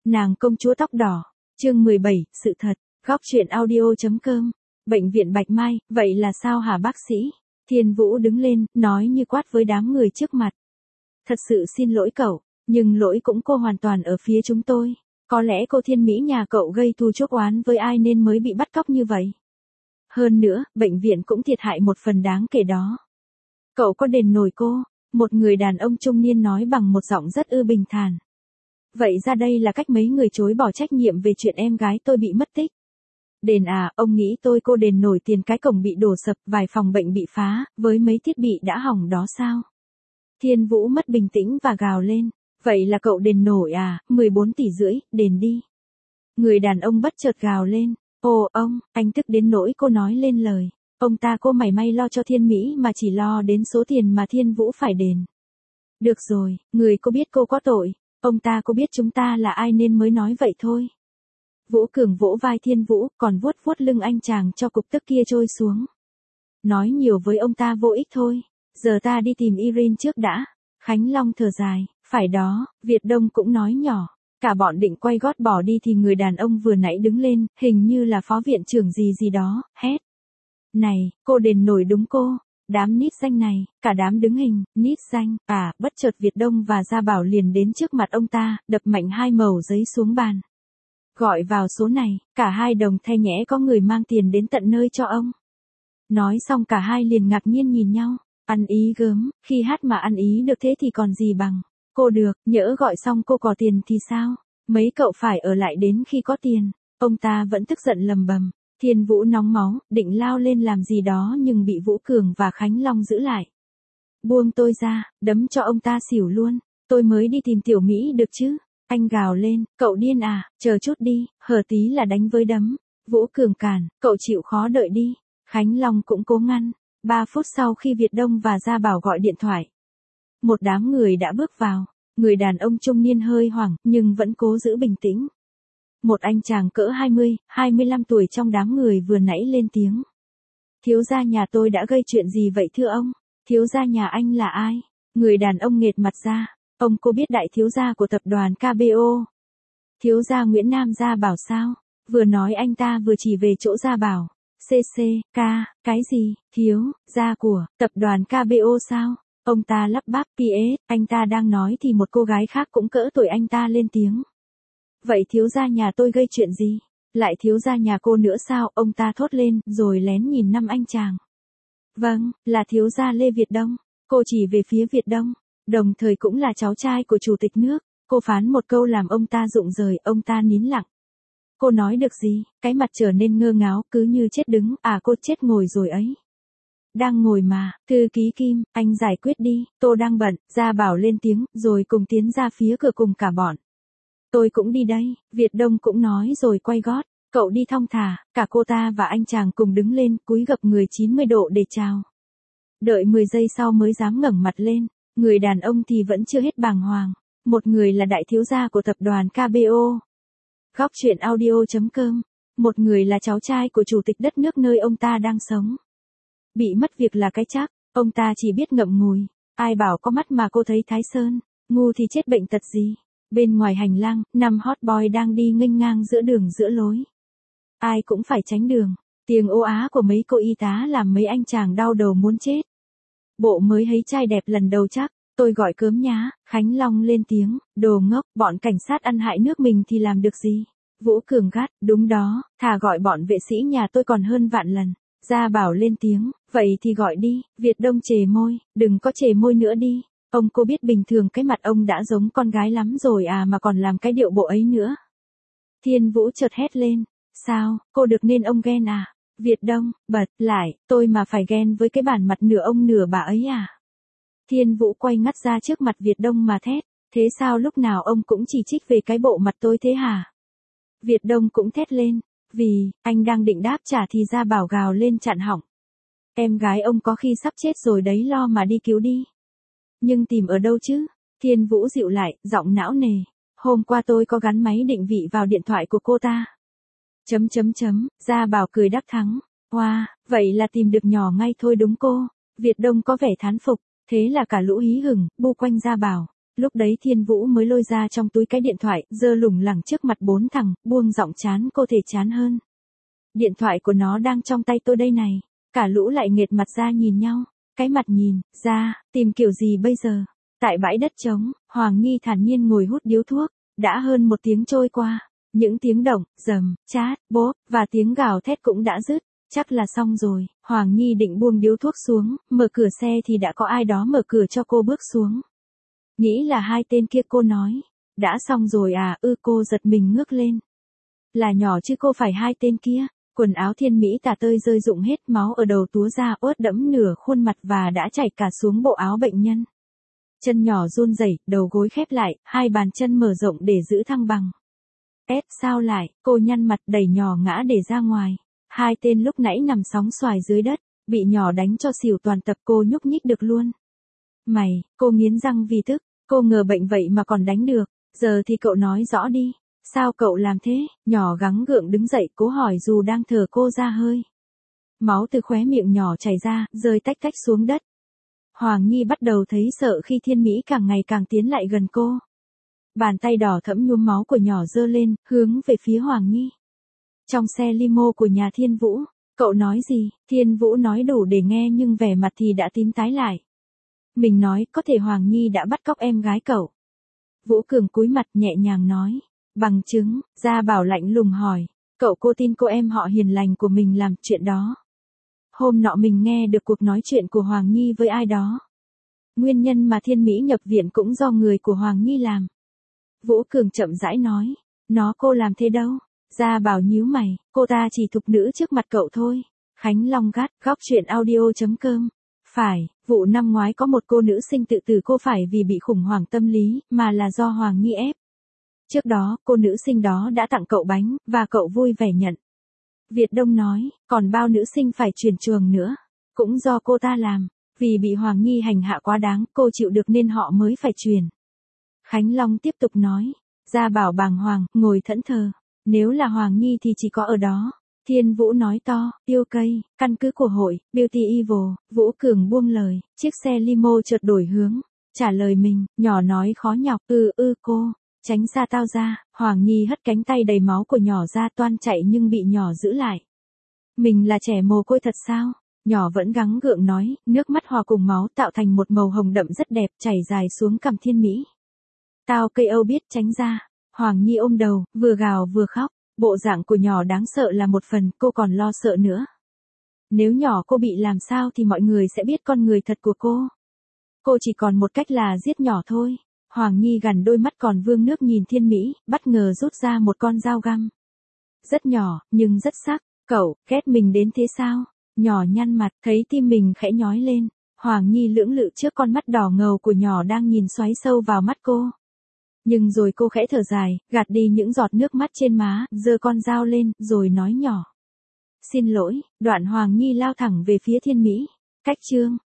Nàng công chúa tóc đỏ. Chương 17, sự thật. Góc truyện audio.com. Bệnh viện Bạch Mai, vậy là sao hả bác sĩ? Thiên Vũ đứng lên, nói như quát với đám người trước mặt. Thật sự xin lỗi cậu, nhưng lỗi cũng cô hoàn toàn ở phía chúng tôi. Có lẽ cô Thiên Mỹ nhà cậu gây thù chuốc oán với ai nên mới bị bắt cóc như vậy. Hơn nữa, bệnh viện cũng thiệt hại một phần đáng kể đó. Cậu có đền nổi cô? Một người đàn ông trung niên nói bằng một giọng rất bình thản. Vậy ra đây là cách mấy người chối bỏ trách nhiệm về chuyện em gái tôi bị mất tích. Đền à, ông nghĩ cô đền nổi tiền cái cổng bị đổ sập, vài phòng bệnh bị phá, với mấy thiết bị đã hỏng đó sao? Thiên Vũ mất bình tĩnh và gào lên. Vậy là cậu đền nổi à, 14,5 tỷ, đền đi. Người đàn ông bất chợt gào lên. Ồ ông, anh tức đến nỗi cô nói lên lời. Ông ta cô mảy may lo cho Thiên Mỹ mà chỉ lo đến số tiền mà Thiên Vũ phải đền. Được rồi, người cô biết cô có tội. Ông ta cô biết chúng ta là ai nên mới nói vậy thôi. Vũ Cường vỗ vai Thiên Vũ, còn vuốt vuốt lưng anh chàng cho cục tức kia trôi xuống. Nói nhiều với ông ta vô ích thôi. Giờ ta đi tìm Irene trước đã. Khánh Long thở dài. Phải đó, Việt Đông cũng nói nhỏ. Cả bọn định quay gót bỏ đi thì người đàn ông vừa nãy đứng lên, hình như là phó viện trưởng gì đó, hét. Này, cô đền nổi đúng cô. Đám nít danh này, cả đám đứng hình, nít danh, bất chợt Việt Đông và Gia Bảo liền đến trước mặt ông ta, đập mạnh 2 mẩu giấy xuống bàn. Gọi vào số này, cả hai đồng thay nhẽ có người mang tiền đến tận nơi cho ông. Nói xong cả hai liền ngạc nhiên nhìn nhau, ăn ý gớm, khi hát mà ăn ý được thế thì còn gì bằng. Cô được, nhỡ gọi xong cô có tiền thì sao? Mấy cậu phải ở lại đến khi có tiền. Ông ta vẫn tức giận lầm bầm. Thiên Vũ nóng máu, định lao lên làm gì đó nhưng bị Vũ Cường và Khánh Long giữ lại. Buông tôi ra, đấm cho ông ta xỉu luôn. Tôi mới đi tìm Tiểu Mỹ được chứ. Anh gào lên, cậu điên à, chờ chút đi, hở tí là đánh với đấm. Vũ Cường cản, cậu chịu khó đợi đi. Khánh Long cũng cố ngăn. 3 phút sau khi Việt Đông và Gia Bảo gọi điện thoại. Một đám người đã bước vào. Người đàn ông trung niên hơi hoảng, nhưng vẫn cố giữ bình tĩnh. Một anh chàng cỡ 20, 25 tuổi trong đám người vừa nãy lên tiếng. Thiếu gia nhà tôi đã gây chuyện gì vậy thưa ông? Thiếu gia nhà anh là ai? Người đàn ông nghệt mặt ra. Ông cô biết đại thiếu gia của tập đoàn KBO. Thiếu gia Nguyễn Nam Gia Bảo sao? Vừa nói anh ta vừa chỉ về chỗ Gia Bảo. CCK, cái gì? Thiếu gia của tập đoàn KBO sao? Ông ta lắp bắp PS, anh ta đang nói thì một cô gái khác cũng cỡ tuổi anh ta lên tiếng. Vậy thiếu gia nhà tôi gây chuyện gì? Lại thiếu gia nhà cô nữa sao? Ông ta thốt lên, rồi lén nhìn 5 anh chàng. Vâng, là thiếu gia Lê Việt Đông. Cô chỉ về phía Việt Đông, đồng thời cũng là cháu trai của chủ tịch nước. Cô phán một câu làm ông ta rụng rời, ông ta nín lặng. Cô nói được gì? Cái mặt trở nên ngơ ngáo, cứ như chết đứng, cô chết ngồi rồi ấy. Đang ngồi mà, thư ký Kim, anh giải quyết đi, tôi đang bận. Gia Bảo lên tiếng, rồi cùng tiến ra phía cửa cùng cả bọn. Tôi cũng đi đây, Việt Đông cũng nói rồi quay gót. Cậu đi thong thả, cả cô ta và anh chàng cùng đứng lên, cúi gập người 90 độ để chào. Đợi 10 giây sau mới dám ngẩng mặt lên, người đàn ông thì vẫn chưa hết bàng hoàng. Một người là đại thiếu gia của tập đoàn KBO. Góc truyện audio.com. Một người là cháu trai của chủ tịch đất nước nơi ông ta đang sống. Bị mất việc là cái chắc, ông ta chỉ biết ngậm ngùi. Ai bảo có mắt mà cô thấy Thái Sơn, ngu thì chết bệnh tật gì. Bên ngoài hành lang, 5 hot boy đang đi nghênh ngang giữa đường giữa lối. Ai cũng phải tránh đường. Tiếng ô á của mấy cô y tá làm mấy anh chàng đau đầu muốn chết. Bộ mới thấy trai đẹp lần đầu chắc, tôi gọi cớm nhá. Khánh Long lên tiếng, đồ ngốc, bọn cảnh sát ăn hại nước mình thì làm được gì. Vũ Cường gắt, đúng đó, thà gọi bọn vệ sĩ nhà tôi còn hơn vạn lần. Gia Bảo lên tiếng, vậy thì gọi đi. Việt Đông chề môi, đừng có chề môi nữa đi. Ông cô biết bình thường cái mặt ông đã giống con gái lắm rồi mà còn làm cái điệu bộ ấy nữa. Thiên Vũ chợt hét lên, sao, cô được nên ông ghen à? Việt Đông, bật lại, tôi mà phải ghen với cái bản mặt nửa ông nửa bà ấy à? Thiên Vũ quay ngắt ra trước mặt Việt Đông mà thét, thế sao lúc nào ông cũng chỉ trích về cái bộ mặt tôi thế hả? Việt Đông cũng thét lên, vì, anh đang định đáp trả thì Gia Bảo gào lên chặn họng. Em gái ông có khi sắp chết rồi đấy, lo mà đi cứu đi. Nhưng tìm ở đâu chứ? Thiên Vũ dịu lại, giọng não nề. Hôm qua tôi có gắn máy định vị vào điện thoại của cô ta. Gia Bảo cười đắc thắng. Wow, vậy là tìm được nhỏ ngay thôi đúng cô. Việt Đông có vẻ thán phục. Thế là cả lũ hí hửng, bu quanh Gia Bảo. Lúc đấy Thiên Vũ mới lôi ra trong túi cái điện thoại, giơ lủng lẳng trước mặt 4 thằng, buông giọng chán cô thể chán hơn. Điện thoại của nó đang trong tay tôi đây này. Cả lũ lại nghệt mặt ra nhìn nhau. Cái mặt nhìn, ra, tìm kiểu gì bây giờ? Tại bãi đất trống, Hoàng Nhi thản nhiên ngồi hút điếu thuốc. Đã hơn 1 tiếng trôi qua. Những tiếng động, rầm, chát, bốp, và tiếng gào thét cũng đã dứt. Chắc là xong rồi. Hoàng Nhi định buông điếu thuốc xuống, mở cửa xe thì đã có ai đó mở cửa cho cô bước xuống. Nghĩ là 2 tên kia, cô nói. Đã xong rồi à? Cô giật mình ngước lên. Là nhỏ chứ cô phải 2 tên kia. Quần áo Thiên Mỹ tả tơi rơi rụng hết, máu ở đầu túa ra ướt đẫm nửa khuôn mặt và đã chảy cả xuống bộ áo bệnh nhân. Chân nhỏ run rẩy, đầu gối khép lại, 2 bàn chân mở rộng để giữ thăng bằng. Sao lại? Cô nhăn mặt đẩy nhỏ ngã để ra ngoài. 2 tên lúc nãy nằm sóng xoài dưới đất, bị nhỏ đánh cho xỉu toàn tập, cô nhúc nhích được luôn. Mày, cô nghiến răng vì tức, cô ngờ bệnh vậy mà còn đánh được, giờ thì cậu nói rõ đi. Sao cậu làm thế? Nhỏ gắng gượng đứng dậy, cố hỏi dù đang thở cô ra hơi. Máu từ khóe miệng nhỏ chảy ra, rơi tách tách xuống đất. Hoàng Nhi bắt đầu thấy sợ khi Thiên Mỹ càng ngày càng tiến lại gần cô. Bàn tay đỏ thẫm nhuốm máu của nhỏ giơ lên, hướng về phía Hoàng Nhi. Trong xe limo của nhà Thiên Vũ, cậu nói gì? Thiên Vũ nói đủ để nghe nhưng vẻ mặt thì đã tím tái lại. Mình nói có thể Hoàng Nhi đã bắt cóc em gái cậu. Vũ Cường cúi mặt nhẹ nhàng nói. Bằng chứng, Gia Bảo lạnh lùng hỏi. Cô tin cô em họ hiền lành của mình làm chuyện đó. Hôm nọ mình nghe được cuộc nói chuyện của Hoàng Nhi với ai đó. Nguyên nhân mà Thiên Mỹ nhập viện cũng do người của Hoàng Nhi làm. Vũ Cường chậm rãi nói. Cô làm thế đâu? Gia Bảo nhíu mày, cô ta chỉ thục nữ trước mặt cậu thôi. Khánh Long gắt, góc truyện audio.com. Phải, vụ năm ngoái có một cô nữ sinh tự tử, cô phải vì bị khủng hoảng tâm lý, mà là do Hoàng Nhi ép. Trước đó, cô nữ sinh đó đã tặng cậu bánh, và cậu vui vẻ nhận. Việt Đông nói, còn bao nữ sinh phải chuyển trường nữa. Cũng do cô ta làm, vì bị Hoàng Nhi hành hạ quá đáng, cô chịu được nên họ mới phải chuyển. Khánh Long tiếp tục nói, Gia Bảo bàng hoàng, ngồi thẫn thờ. Nếu là Hoàng Nhi thì chỉ có ở đó. Thiên Vũ nói to, Tiêu Cây, căn cứ của hội, Beauty Evil. Vũ Cường buông lời, chiếc xe limo chợt đổi hướng. Trả lời mình, nhỏ nói khó nhọc, cô. Tránh xa tao ra. Hoàng Nhi hất cánh tay đầy máu của nhỏ ra, toan chạy nhưng bị nhỏ giữ lại. Mình là trẻ mồ côi thật sao? Nhỏ vẫn gắng gượng nói, nước mắt hòa cùng máu tạo thành một màu hồng đậm rất đẹp, chảy dài xuống cằm Thiên Mỹ. Tao cây Âu biết tránh ra. Hoàng Nhi ôm đầu, vừa gào vừa khóc. Bộ dạng của nhỏ đáng sợ là một phần, cô còn lo sợ nữa. Nếu nhỏ cô bị làm sao thì mọi người sẽ biết con người thật của cô. Cô chỉ còn một cách là giết nhỏ thôi. Hoàng Nhi gằn đôi mắt còn vương nước nhìn Thiên Mỹ, bất ngờ rút ra một con dao găm. Rất nhỏ, nhưng rất sắc. Cậu, ghét mình đến thế sao? Nhỏ nhăn mặt, thấy tim mình khẽ nhói lên. Hoàng Nhi lưỡng lự trước con mắt đỏ ngầu của nhỏ đang nhìn xoáy sâu vào mắt cô. Nhưng rồi cô khẽ thở dài, gạt đi những giọt nước mắt trên má, giơ con dao lên, rồi nói nhỏ. Xin lỗi. Đoạn Hoàng Nhi lao thẳng về phía Thiên Mỹ. Cách chương.